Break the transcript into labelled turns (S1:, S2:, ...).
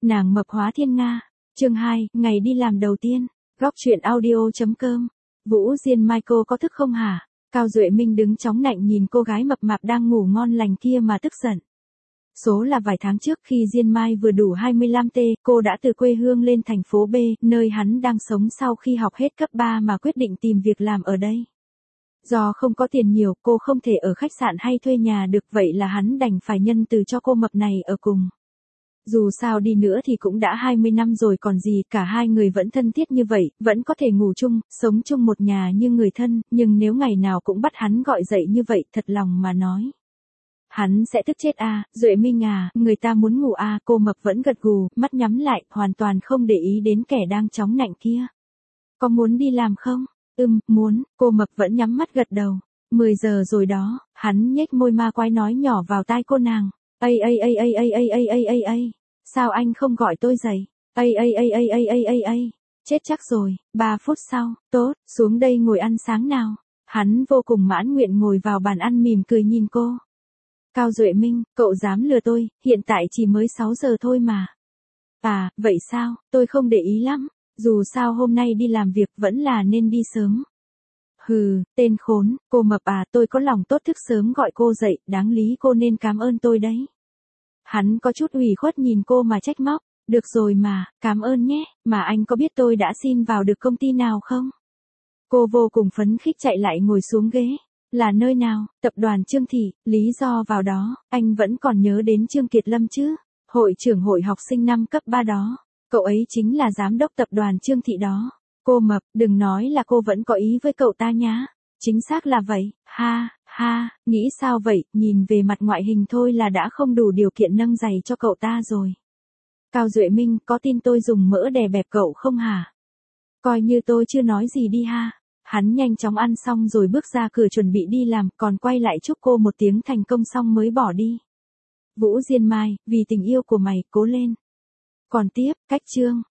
S1: Nàng mập hóa thiên Nga. Chương 2, ngày đi làm đầu tiên. Góc truyện audio.com. Vũ Diên Mai, cô có thức không hả? Cao Duệ Minh đứng chóng nạnh nhìn cô gái mập mạp đang ngủ ngon lành kia mà tức giận. Số là vài tháng trước khi Diên Mai vừa đủ 25T, cô đã từ quê hương lên thành phố B, nơi hắn đang sống sau khi học hết cấp 3 mà quyết định tìm việc làm ở đây. Do không có tiền nhiều, cô không thể ở khách sạn hay thuê nhà được, vậy là hắn đành phải nhân từ cho cô mập này ở cùng. Dù sao đi nữa thì cũng đã 20 năm rồi còn gì, cả hai người vẫn thân thiết như vậy, vẫn có thể ngủ chung, sống chung một nhà như người thân, nhưng nếu ngày nào cũng bắt hắn gọi dậy như vậy, thật lòng mà nói, hắn sẽ tức chết à. Duệ Minh à, người ta muốn ngủ à. Cô mập vẫn gật gù, mắt nhắm lại, hoàn toàn không để ý đến kẻ đang chóng nạnh kia. Có muốn đi làm không? Muốn. Cô mập vẫn nhắm mắt gật đầu. 10 giờ rồi đó. Hắn nhếch môi ma quái nói nhỏ vào tai cô nàng. Ây, sao anh không gọi tôi dậy? Ây. Chết chắc rồi. 3 phút sau. Tốt, xuống đây ngồi ăn sáng nào. Hắn vô cùng mãn nguyện ngồi vào bàn ăn mỉm cười nhìn cô. Cao Duệ Minh, cậu dám lừa tôi, hiện tại chỉ mới 6 giờ thôi mà. À, vậy sao, tôi không để ý lắm, dù sao hôm nay đi làm việc vẫn là nên đi sớm. Hừ, tên khốn, cô mập à, tôi có lòng tốt thức sớm gọi cô dậy, đáng lý cô nên cảm ơn tôi đấy. Hắn có chút ủy khuất nhìn cô mà trách móc, được rồi mà, cảm ơn nhé, mà anh có biết tôi đã xin vào được công ty nào không? Cô vô cùng phấn khích chạy lại ngồi xuống ghế. Là nơi nào? Tập đoàn Trương Thị. Lý do vào đó, anh vẫn còn nhớ đến Trương Kiệt Lâm chứ? Hội trưởng hội học sinh năm cấp 3 đó. Cậu ấy chính là giám đốc tập đoàn Trương Thị đó. Cô mập, đừng nói là cô vẫn có ý với cậu ta nhá. Chính xác là vậy. Ha, nghĩ sao vậy? Nhìn về mặt ngoại hình thôi là đã không đủ điều kiện nâng giày cho cậu ta rồi. Cao Duệ Minh, có tin tôi dùng mỡ đè bẹp cậu không hả? Coi như tôi chưa nói gì đi ha. Hắn nhanh chóng ăn xong rồi bước ra cửa chuẩn bị đi làm, còn quay lại chúc cô một tiếng thành công xong mới bỏ đi. Vũ Diên Mai, vì tình yêu của mày, cố lên. Còn tiếp, cách chương.